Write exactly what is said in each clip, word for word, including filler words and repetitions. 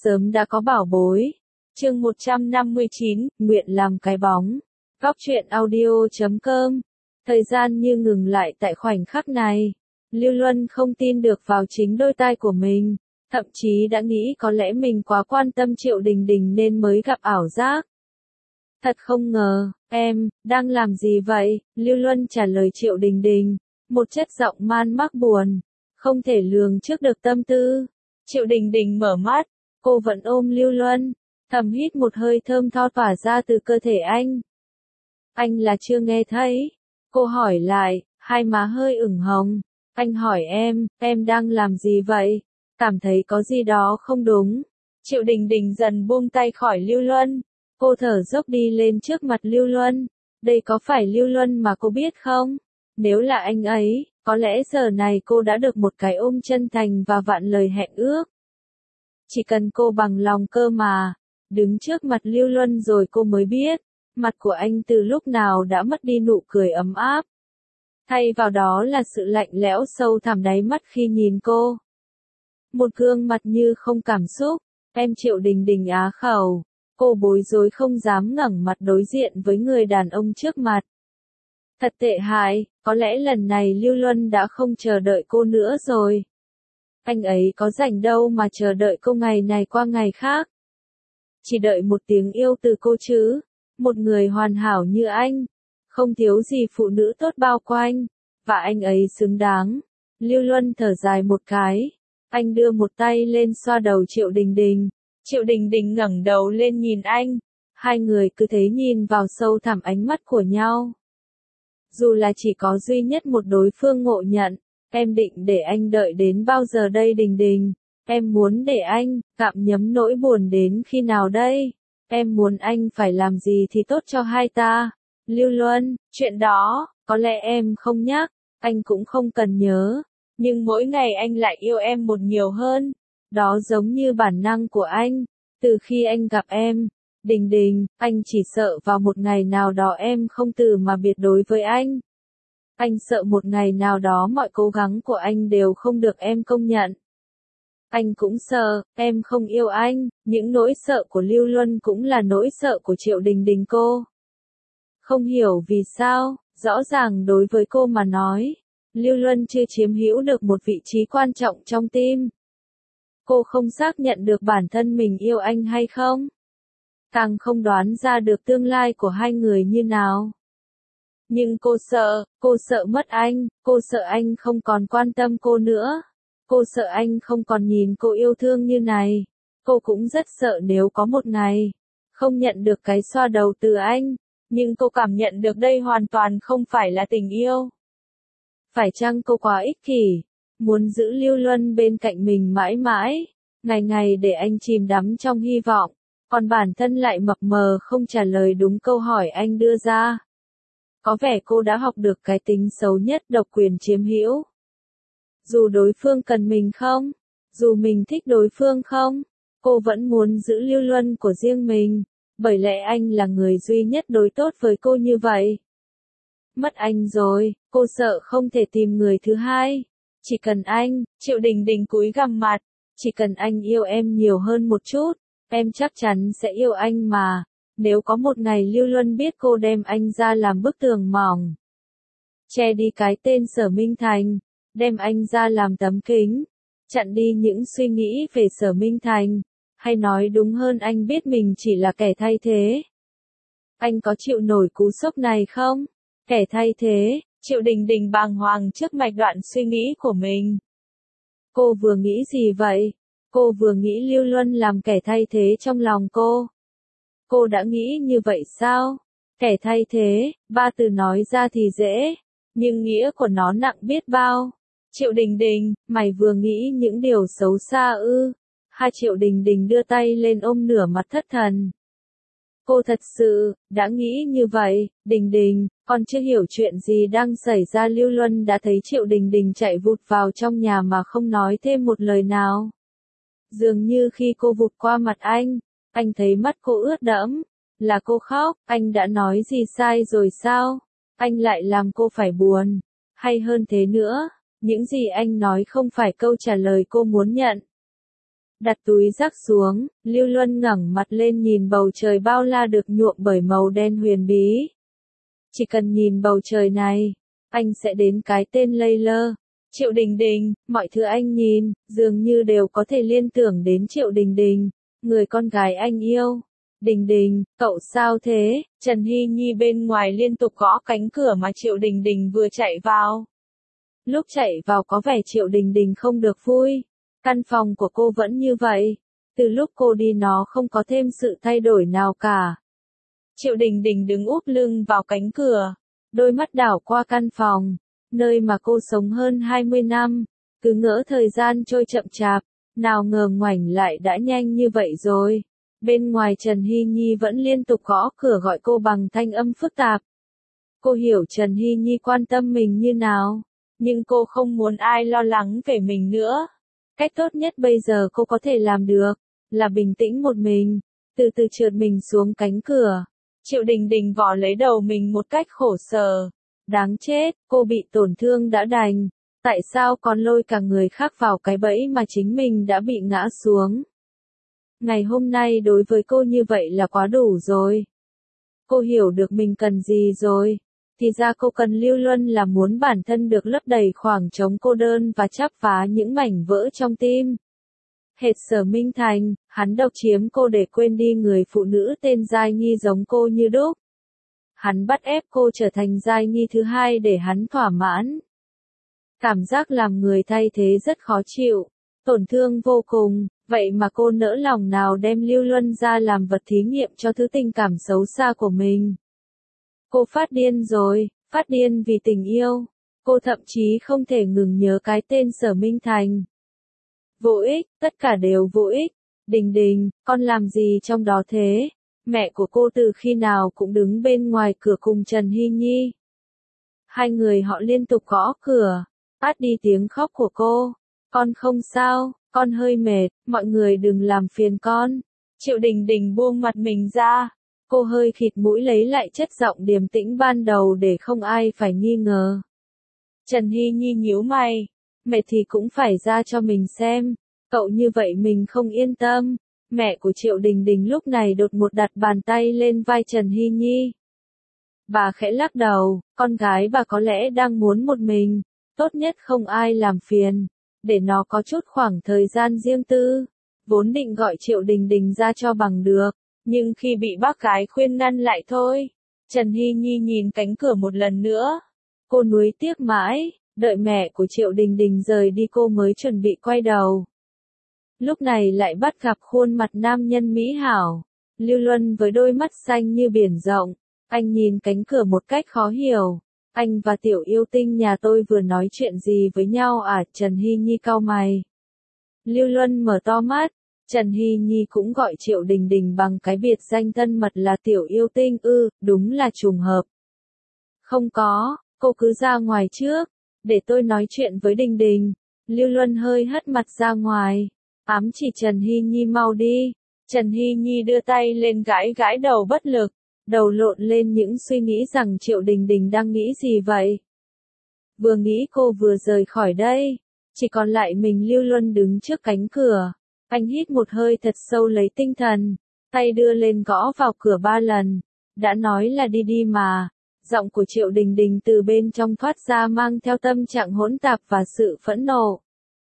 sớm đã có bảo bối. Chương một trăm năm mươi chín, nguyện làm cái bóng. Góc truyện audio chấm com. Thời gian như ngừng lại tại khoảnh khắc này. Lưu Luân không tin được vào chính đôi tai của mình, thậm chí đã nghĩ có lẽ mình quá quan tâm Triệu Đình Đình nên mới gặp ảo giác. Thật không ngờ, em, đang làm gì vậy? Lưu Luân trả lời Triệu Đình Đình, một chất giọng man mác buồn, không thể lường trước được tâm tư. Triệu Đình Đình mở mắt, cô vẫn ôm Lưu Luân, thầm hít một hơi thơm tho tỏa ra từ cơ thể anh. Anh là chưa nghe thấy? Cô hỏi lại, hai má hơi ửng hồng. Anh hỏi em, em đang làm gì vậy? Cảm thấy có gì đó không đúng. Triệu Đình Đình dần buông tay khỏi Lưu Luân. Cô thở dốc đi lên trước mặt Lưu Luân. Đây có phải Lưu Luân mà cô biết không? Nếu là anh ấy, có lẽ giờ này cô đã được một cái ôm chân thành và vạn lời hẹn ước. Chỉ cần cô bằng lòng cơ mà. Đứng trước mặt Lưu Luân rồi cô mới biết, mặt của anh từ lúc nào đã mất đi nụ cười ấm áp. Thay vào đó là sự lạnh lẽo sâu thẳm đáy mắt khi nhìn cô. Một gương mặt như không cảm xúc. Em Triệu Đình Đình á khẩu. Cô bối rối không dám ngẩng mặt đối diện với người đàn ông trước mặt. Thật tệ hại, có lẽ lần này Lưu Luân đã không chờ đợi cô nữa rồi. Anh ấy có rảnh đâu mà chờ đợi cô ngày này qua ngày khác. Chỉ đợi một tiếng yêu từ cô chứ. Một người hoàn hảo như anh. Không thiếu gì phụ nữ tốt bao quanh. Và anh ấy xứng đáng. Lưu Luân thở dài một cái. Anh đưa một tay lên xoa đầu Triệu Đình Đình. Triệu Đình Đình ngẩng đầu lên nhìn anh. Hai người cứ thế nhìn vào sâu thẳm ánh mắt của nhau. Dù là chỉ có duy nhất một đối phương ngộ nhận. Em định để anh đợi đến bao giờ đây Đình Đình? Em muốn để anh gặm nhấm nỗi buồn đến khi nào đây? Em muốn anh phải làm gì thì tốt cho hai ta? Lưu Luân, chuyện đó, có lẽ em không nhắc, anh cũng không cần nhớ. Nhưng mỗi ngày anh lại yêu em một nhiều hơn. Đó giống như bản năng của anh. Từ khi anh gặp em, Đình Đình, anh chỉ sợ vào một ngày nào đó em không từ mà biệt đối với anh. Anh sợ một ngày nào đó mọi cố gắng của anh đều không được em công nhận. Anh cũng sợ, em không yêu anh. Những nỗi sợ của Lưu Luân cũng là nỗi sợ của Triệu Đình Đình cô. Không hiểu vì sao, rõ ràng đối với cô mà nói, Lưu Luân chưa chiếm hữu được một vị trí quan trọng trong tim. Cô không xác nhận được bản thân mình yêu anh hay không. Càng không đoán ra được tương lai của hai người như nào. Nhưng cô sợ, cô sợ mất anh, cô sợ anh không còn quan tâm cô nữa. Cô sợ anh không còn nhìn cô yêu thương như này. Cô cũng rất sợ nếu có một ngày, không nhận được cái xoa đầu từ anh. Nhưng cô cảm nhận được đây hoàn toàn không phải là tình yêu. Phải chăng cô quá ích kỷ, muốn giữ Lưu Luân bên cạnh mình mãi mãi, ngày ngày để anh chìm đắm trong hy vọng, còn bản thân lại mập mờ không trả lời đúng câu hỏi anh đưa ra. Có vẻ cô đã học được cái tính xấu nhất độc quyền chiếm hữu. Dù đối phương cần mình không, dù mình thích đối phương không, cô vẫn muốn giữ Lưu Luân của riêng mình, bởi lẽ anh là người duy nhất đối tốt với cô như vậy. Mất anh rồi, cô sợ không thể tìm người thứ hai. Chỉ cần anh, Triệu Đình Đình cúi gằm mặt, chỉ cần anh yêu em nhiều hơn một chút, em chắc chắn sẽ yêu anh mà. Nếu có một ngày Lưu Luân biết cô đem anh ra làm bức tường mỏng, che đi cái tên Sở Minh Thành, đem anh ra làm tấm kính, chặn đi những suy nghĩ về Sở Minh Thành, hay nói đúng hơn anh biết mình chỉ là kẻ thay thế. Anh có chịu nổi cú sốc này không? Kẻ thay thế, Triệu Đình Đình bàng hoàng trước mạch đoạn suy nghĩ của mình. Cô vừa nghĩ gì vậy? Cô vừa nghĩ Lưu Luân làm kẻ thay thế trong lòng cô. Cô đã nghĩ như vậy sao? Kẻ thay thế, ba từ nói ra thì dễ, nhưng nghĩa của nó nặng biết bao. Triệu Đình Đình, mày vừa nghĩ những điều xấu xa ư? Hai Triệu Đình Đình đưa tay lên ôm nửa mặt thất thần. Cô thật sự, đã nghĩ như vậy. Đình Đình, còn chưa hiểu chuyện gì đang xảy ra. Lưu Luân đã thấy Triệu Đình Đình chạy vụt vào trong nhà mà không nói thêm một lời nào. Dường như khi cô vụt qua mặt anh, anh thấy mắt cô ướt đẫm. Là cô khóc, anh đã nói gì sai rồi sao? Anh lại làm cô phải buồn. Hay hơn thế nữa, những gì anh nói không phải câu trả lời cô muốn nhận. Đặt túi rác xuống, Lưu Luân ngẩng mặt lên nhìn bầu trời bao la được nhuộm bởi màu đen huyền bí. Chỉ cần nhìn bầu trời này, anh sẽ đến cái tên lây lơ. Triệu Đình Đình, mọi thứ anh nhìn, dường như đều có thể liên tưởng đến Triệu Đình Đình, người con gái anh yêu. Đình Đình, cậu sao thế? Trần Hy Nhi bên ngoài liên tục gõ cánh cửa mà Triệu Đình Đình vừa chạy vào. Lúc chạy vào có vẻ Triệu Đình Đình không được vui. Căn phòng của cô vẫn như vậy. Từ lúc cô đi nó không có thêm sự thay đổi nào cả. Triệu Đình Đình đứng úp lưng vào cánh cửa. Đôi mắt đảo qua căn phòng. Nơi mà cô sống hơn hai mươi năm. Cứ ngỡ thời gian trôi chậm chạp. Nào ngờ ngoảnh lại đã nhanh như vậy rồi. Bên ngoài Trần Hy Nhi vẫn liên tục gõ cửa gọi cô bằng thanh âm phức tạp. Cô hiểu Trần Hy Nhi quan tâm mình như nào. Nhưng cô không muốn ai lo lắng về mình nữa. Cách tốt nhất bây giờ cô có thể làm được, là bình tĩnh một mình, từ từ trượt mình xuống cánh cửa. Triệu Đình Đình vò lấy đầu mình một cách khổ sở. Đáng chết, cô bị tổn thương đã đành. Tại sao còn lôi cả người khác vào cái bẫy mà chính mình đã bị ngã xuống? Ngày hôm nay đối với cô như vậy là quá đủ rồi. Cô hiểu được mình cần gì rồi. Thì ra cô cần Lưu Luân là muốn bản thân được lấp đầy khoảng trống cô đơn và chắp vá những mảnh vỡ trong tim. Hệt Sở Minh Thành, hắn độc chiếm cô để quên đi người phụ nữ tên Giai Nghi giống cô như đúc. Hắn bắt ép cô trở thành Giai Nghi thứ hai để hắn thỏa mãn. Cảm giác làm người thay thế rất khó chịu, tổn thương vô cùng, vậy mà cô nỡ lòng nào đem Lưu Luân ra làm vật thí nghiệm cho thứ tình cảm xấu xa của mình. Cô phát điên rồi, phát điên vì tình yêu. Cô thậm chí không thể ngừng nhớ cái tên Sở Minh Thành. Vô ích, tất cả đều vô ích. Đình Đình, con làm gì trong đó thế? Mẹ của cô từ khi nào cũng đứng bên ngoài cửa cùng Trần Hy Nhi. Hai người họ liên tục gõ cửa, át đi tiếng khóc của cô. Con không sao, con hơi mệt, mọi người đừng làm phiền con. Triệu Đình Đình buông mặt mình ra. Cô hơi khịt mũi lấy lại chất giọng điềm tĩnh ban đầu để không ai phải nghi ngờ. Trần Hy Nhi nhíu mày. Mẹ thì cũng phải ra cho mình xem. Cậu như vậy mình không yên tâm. Mẹ của Triệu Đình Đình lúc này đột ngột đặt bàn tay lên vai Trần Hy Nhi. Bà khẽ lắc đầu, con gái bà có lẽ đang muốn một mình. Tốt nhất không ai làm phiền. Để nó có chút khoảng thời gian riêng tư. Vốn định gọi Triệu Đình Đình ra cho bằng được. Nhưng khi bị bác gái khuyên ngăn lại thôi. Trần Hy Nhi nhìn cánh cửa một lần nữa. Cô nuối tiếc mãi, đợi mẹ của Triệu Đình Đình rời đi cô mới chuẩn bị quay đầu. Lúc này lại bắt gặp khuôn mặt nam nhân mỹ hảo. Lưu Luân với đôi mắt xanh như biển rộng. Anh nhìn cánh cửa một cách khó hiểu. Anh và tiểu yêu tinh nhà tôi vừa nói chuyện gì với nhau à? Trần Hy Nhi cau mày. Lưu Luân mở to mắt. Trần Hy Nhi cũng gọi Triệu Đình Đình bằng cái biệt danh thân mật là tiểu yêu tinh ư, đúng là trùng hợp. Không có, cô cứ ra ngoài trước, để tôi nói chuyện với Đình Đình. Lưu Luân hơi hất mặt ra ngoài, ám chỉ Trần Hy Nhi mau đi. Trần Hy Nhi đưa tay lên gãi gãi đầu bất lực, đầu lộn lên những suy nghĩ rằng Triệu Đình Đình đang nghĩ gì vậy. Vừa nghĩ cô vừa rời khỏi đây, chỉ còn lại mình Lưu Luân đứng trước cánh cửa. Anh hít một hơi thật sâu lấy tinh thần, tay đưa lên gõ vào cửa ba lần. Đã nói là đi đi mà. Giọng của Triệu Đình Đình từ bên trong thoát ra mang theo tâm trạng hỗn tạp và sự phẫn nộ.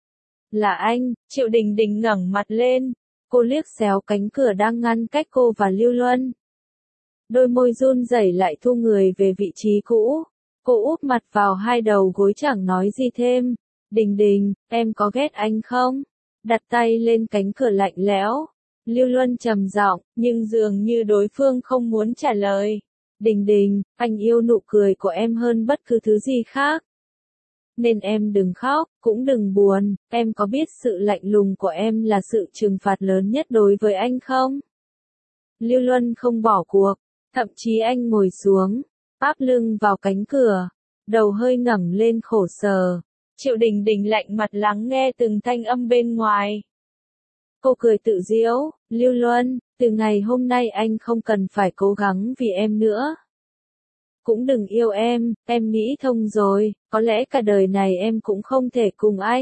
Là anh, Triệu Đình Đình ngẩng mặt lên. Cô liếc xéo cánh cửa đang ngăn cách cô và Lưu Luân. Đôi môi run rẩy lại thu người về vị trí cũ. Cô úp mặt vào hai đầu gối chẳng nói gì thêm. Đình Đình, em có ghét anh không? Đặt tay lên cánh cửa lạnh lẽo. Lưu Luân trầm giọng, nhưng dường như đối phương không muốn trả lời. Đình Đình, anh yêu nụ cười của em hơn bất cứ thứ gì khác. Nên em đừng khóc, cũng đừng buồn, em có biết sự lạnh lùng của em là sự trừng phạt lớn nhất đối với anh không? Lưu Luân không bỏ cuộc, thậm chí anh ngồi xuống, áp lưng vào cánh cửa, đầu hơi ngẩng lên khổ sở. Triệu Đình Đình lạnh mặt lắng nghe từng thanh âm bên ngoài. Cô cười tự giễu, Lưu Luân, từ ngày hôm nay anh không cần phải cố gắng vì em nữa. Cũng đừng yêu em, em nghĩ thông rồi, có lẽ cả đời này em cũng không thể cùng anh.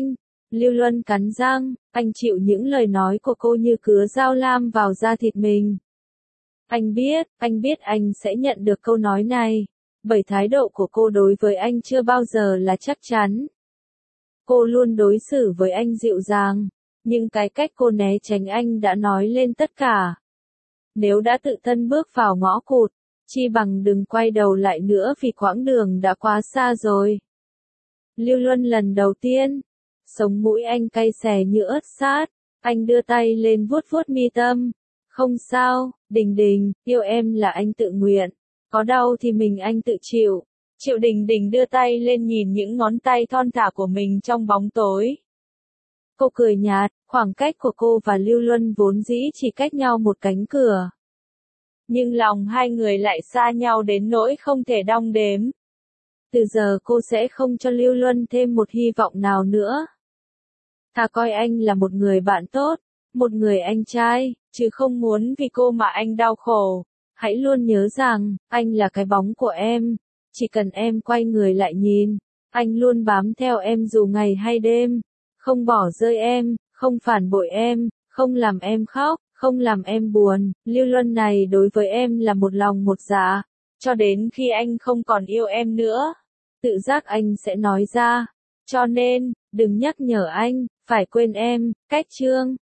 Lưu Luân cắn răng, anh chịu những lời nói của cô như cứa dao lam vào da thịt mình. Anh biết, anh biết anh sẽ nhận được câu nói này, bởi thái độ của cô đối với anh chưa bao giờ là chắc chắn. Cô luôn đối xử với anh dịu dàng, nhưng cái cách cô né tránh anh đã nói lên tất cả. Nếu đã tự thân bước vào ngõ cụt, chi bằng đừng quay đầu lại nữa vì quãng đường đã quá xa rồi. Lưu Luân lần đầu tiên, sống mũi anh cay xè như ớt sát, anh đưa tay lên vuốt vuốt mi tâm. Không sao, Đình Đình, yêu em là anh tự nguyện, có đau thì mình anh tự chịu. Triệu Đình Đình đưa tay lên nhìn những ngón tay thon thả của mình trong bóng tối. Cô cười nhạt, khoảng cách của cô và Lưu Luân vốn dĩ chỉ cách nhau một cánh cửa. Nhưng lòng hai người lại xa nhau đến nỗi không thể đong đếm. Từ giờ cô sẽ không cho Lưu Luân thêm một hy vọng nào nữa. Thà coi anh là một người bạn tốt, một người anh trai, chứ không muốn vì cô mà anh đau khổ. Hãy luôn nhớ rằng, anh là cái bóng của em. Chỉ cần em quay người lại nhìn, anh luôn bám theo em dù ngày hay đêm. Không bỏ rơi em, không phản bội em, không làm em khóc, không làm em buồn. Lưu Luân này đối với em là một lòng một dạ, cho đến khi anh không còn yêu em nữa. Tự giác anh sẽ nói ra. Cho nên, đừng nhắc nhở anh, phải quên em. Cách chương